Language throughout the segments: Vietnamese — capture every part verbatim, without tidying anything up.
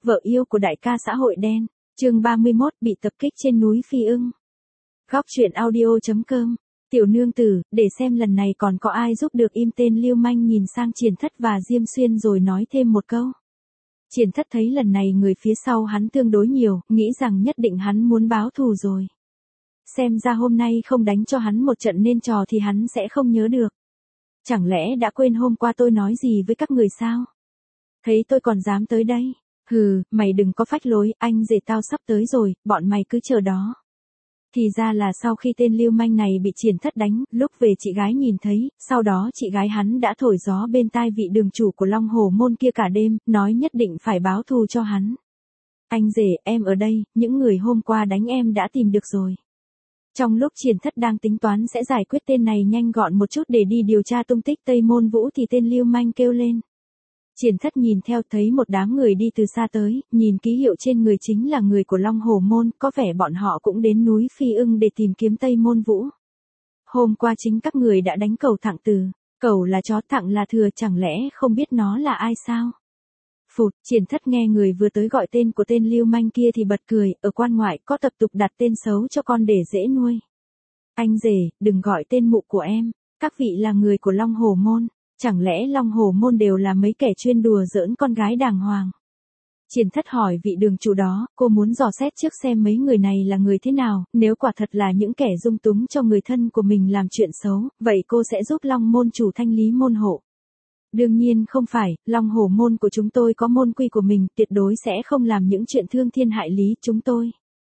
vợ yêu của đại ca xã hội đen. Chương ba mươi mốt, bị tập kích trên núi Phi Ưng. Góc truyện audio chấm com. Tiểu nương tử, để xem lần này còn có ai giúp được im tên lưu manh nhìn sang Triển Thất và Diêm Xuyên rồi nói thêm một câu. Triển Thất thấy lần này người phía sau hắn tương đối nhiều, nghĩ rằng nhất định hắn muốn báo thù rồi. Xem ra hôm nay không đánh cho hắn một trận nên trò thì hắn sẽ không nhớ được. Chẳng lẽ đã quên hôm qua tôi nói gì với các người sao? Thấy tôi còn dám tới đây? Hừ, mày đừng có phách lối, anh rể tao sắp tới rồi, bọn mày cứ chờ đó. Thì ra là sau khi tên lưu manh này bị Triển Thất đánh, lúc về chị gái nhìn thấy, sau đó chị gái hắn đã thổi gió bên tai vị đường chủ của Long Hồ Môn kia cả đêm, nói nhất định phải báo thù cho hắn. Anh rể, em ở đây, những người hôm qua đánh em đã tìm được rồi. Trong lúc Triển Thất đang tính toán sẽ giải quyết tên này nhanh gọn một chút để đi điều tra tung tích Tây Môn Vũ thì tên lưu manh kêu lên. Triển Thất nhìn theo thấy một đám người đi từ xa tới, nhìn ký hiệu trên người chính là người của Long Hồ Môn, có vẻ bọn họ cũng đến núi Phi Ưng để tìm kiếm Tây Môn Vũ. Hôm qua chính các người đã đánh Cẩu Thẳng Từ, Cẩu là chó, Thẳng là thừa, chẳng lẽ không biết nó là ai sao? Phụt, Triển Thất nghe người vừa tới gọi tên của tên lưu manh kia thì bật cười, ở quan ngoại có tập tục đặt tên xấu cho con để dễ nuôi. Anh rể, đừng gọi tên mụ của em, các vị là người của Long Hồ Môn. Chẳng lẽ Long Hồ Môn đều là mấy kẻ chuyên đùa giỡn con gái đàng hoàng? Triển Thất hỏi vị đường chủ đó, cô muốn dò xét trước xem mấy người này là người thế nào, nếu quả thật là những kẻ dung túng cho người thân của mình làm chuyện xấu, vậy cô sẽ giúp Long Môn chủ thanh lý môn hộ. Đương nhiên không phải, Long Hồ Môn của chúng tôi có môn quy của mình, tuyệt đối sẽ không làm những chuyện thương thiên hại lý chúng tôi.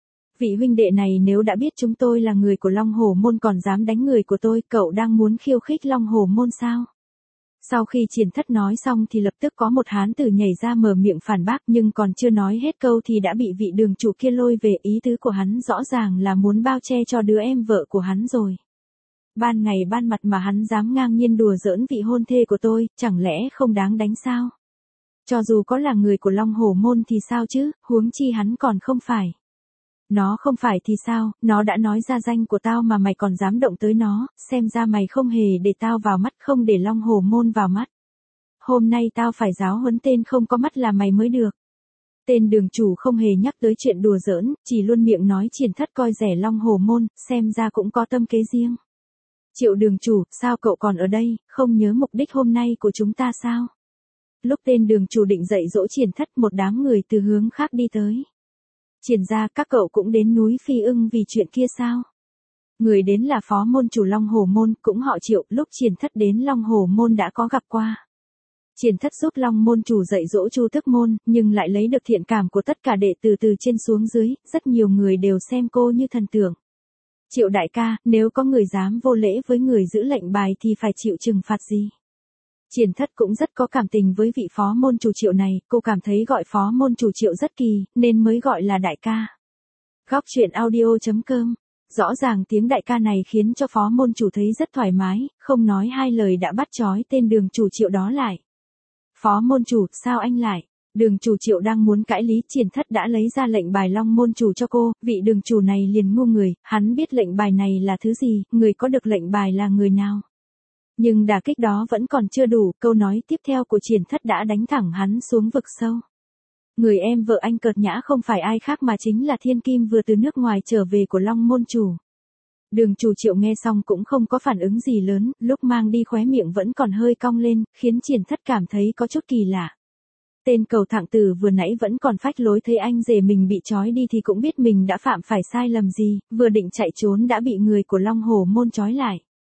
Vị huynh đệ này nếu đã biết chúng tôi là người của Long Hồ Môn còn dám đánh người của tôi, cậu đang muốn khiêu khích Long Hồ Môn sao? Sau khi Triển Thất nói xong thì lập tức có một hán tử nhảy ra mở miệng phản bác, nhưng còn chưa nói hết câu thì đã bị vị đường chủ kia lôi về. Ý tứ của hắn rõ ràng là muốn bao che cho đứa em vợ của hắn rồi. Ban ngày ban mặt mà hắn dám ngang nhiên đùa giỡn vị hôn thê của tôi, chẳng lẽ không đáng đánh sao? Cho dù có là người của Long Hồ Môn thì sao chứ, huống chi hắn còn không phải. Nó không phải thì sao, nó đã nói ra danh của tao mà mày còn dám động tới nó, xem ra mày không hề để tao vào mắt, không để Long Hồ Môn vào mắt. Hôm nay tao phải giáo huấn tên không có mắt là mày mới được. Tên đường chủ không hề nhắc tới chuyện đùa giỡn, chỉ luôn miệng nói Triển Thất coi rẻ Long Hồ Môn, xem ra cũng có tâm kế riêng. Triệu đường chủ, sao cậu còn ở đây, không nhớ mục đích hôm nay của chúng ta sao? Lúc tên đường chủ định dạy dỗ Triển Thất, một đám người từ hướng khác đi tới. Triển ra, các cậu cũng đến núi Phi Ưng vì chuyện kia sao? Người đến là phó môn chủ Long Hồ Môn, cũng họ Triệu, lúc Triển Thất đến Long Hồ Môn đã có gặp qua. Triển Thất giúp Long môn chủ dạy dỗ Chu Tức Môn, nhưng lại lấy được thiện cảm của tất cả đệ tử từ trên xuống dưới, rất nhiều người đều xem cô như thần tượng. Triệu đại ca, nếu có người dám vô lễ với người giữ lệnh bài thì phải chịu trừng phạt gì? Triển Thất cũng rất có cảm tình với vị phó môn chủ Triệu này, cô cảm thấy gọi phó môn chủ Triệu rất kỳ, nên mới gọi là đại ca. Góc truyện audio chấm com. Rõ ràng tiếng đại ca này khiến cho phó môn chủ thấy rất thoải mái, không nói hai lời đã bắt trói tên đường chủ Triệu đó lại. Phó môn chủ, sao anh lại? Đường chủ Triệu đang muốn cãi lý, Triển Thất đã lấy ra lệnh bài Long môn chủ cho cô, vị đường chủ này liền ngu người, hắn biết lệnh bài này là thứ gì, người có được lệnh bài là người nào. Nhưng đả kích đó vẫn còn chưa đủ, câu nói tiếp theo của Triển Thất đã đánh thẳng hắn xuống vực sâu. Người em vợ anh cợt nhã không phải ai khác mà chính là Thiên Kim vừa từ nước ngoài trở về của Long môn chủ. Đường chủ Triệu nghe xong cũng không có phản ứng gì lớn, lúc mang đi khóe miệng vẫn còn hơi cong lên, khiến Triển Thất cảm thấy có chút kỳ lạ. Tên Cẩu Thẳng Từ vừa nãy vẫn còn phách lối, thấy anh rể mình bị trói đi thì cũng biết mình đã phạm phải sai lầm gì, vừa định chạy trốn đã bị người của Long Hồ Môn trói lại.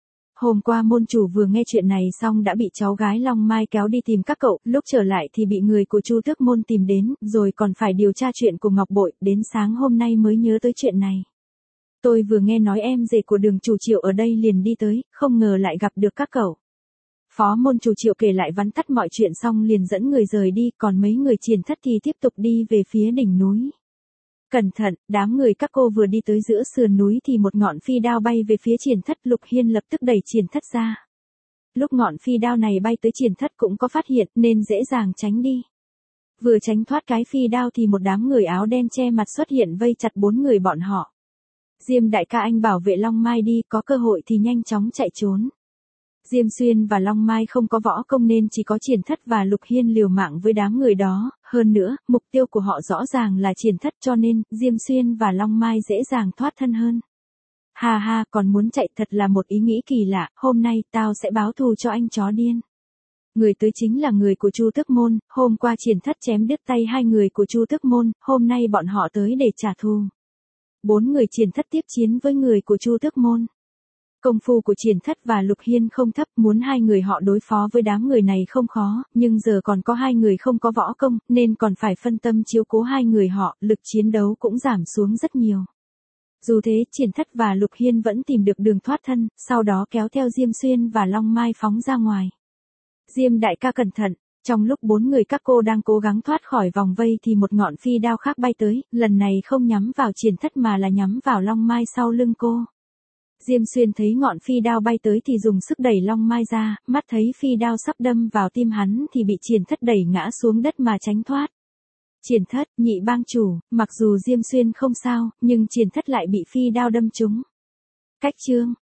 Hôm qua môn chủ vừa nghe chuyện này xong đã bị cháu gái Long Mai kéo đi tìm các cậu, lúc trở lại thì bị người của Chu Tước Môn tìm đến, rồi còn phải điều tra chuyện của Ngọc Bội, đến sáng hôm nay mới nhớ tới chuyện này. Tôi vừa nghe nói em rể của đường chủ Triệu ở đây liền đi tới, không ngờ lại gặp được các cậu. Phó môn chủ Triệu kể lại vắn tắt mọi chuyện xong liền dẫn người rời đi, còn mấy người Triển Thất thì tiếp tục đi về phía đỉnh núi. Cẩn thận, đám người các cô vừa đi tới giữa sườn núi thì một ngọn phi đao bay về phía Triển Thất, Lục Hiên lập tức đẩy Triển Thất ra. Lúc ngọn phi đao này bay tới Triển Thất cũng có phát hiện nên dễ dàng tránh đi. Vừa tránh thoát cái phi đao thì một đám người áo đen che mặt xuất hiện vây chặt bốn người bọn họ. Diêm đại ca, anh bảo vệ Long Mai đi, có cơ hội thì nhanh chóng chạy trốn. Diêm Xuyên và Long Mai không có võ công nên chỉ có Triển Thất và Lục Hiên liều mạng với đám người đó, Hơn nữa, mục tiêu của họ rõ ràng là Triển Thất cho nên, Diêm Xuyên và Long Mai dễ dàng thoát thân hơn. Ha ha, còn muốn chạy thật là một ý nghĩ kỳ lạ, hôm nay tao sẽ báo thù cho anh chó điên. Người tới chính là người của Chu Tước Môn, hôm qua Triển Thất chém đứt tay hai người của Chu Tước Môn, hôm nay bọn họ tới để trả thù. Bốn người Triển Thất tiếp chiến với người của Chu Tước Môn. Công phu của Triển Thất và Lục Hiên không thấp, muốn hai người họ đối phó với đám người này không khó, nhưng giờ còn có hai người không có võ công, nên còn phải phân tâm chiếu cố hai người họ, lực chiến đấu cũng giảm xuống rất nhiều. Dù thế, Triển Thất và Lục Hiên vẫn tìm được đường thoát thân, sau đó kéo theo Diêm Xuyên và Long Mai phóng ra ngoài. Diêm đại ca cẩn thận, trong lúc bốn người các cô đang cố gắng thoát khỏi vòng vây thì một ngọn phi đao khác bay tới, lần này không nhắm vào Triển Thất mà là nhắm vào Long Mai sau lưng cô. Diêm Xuyên thấy ngọn phi đao bay tới thì dùng sức đẩy Long Mai ra, mắt thấy phi đao sắp đâm vào tim hắn thì bị Triển Thất đẩy ngã xuống đất mà tránh thoát. Triển Thất, nhị bang chủ, mặc dù Diêm Xuyên không sao, nhưng Triển Thất lại bị phi đao đâm trúng. Cách chương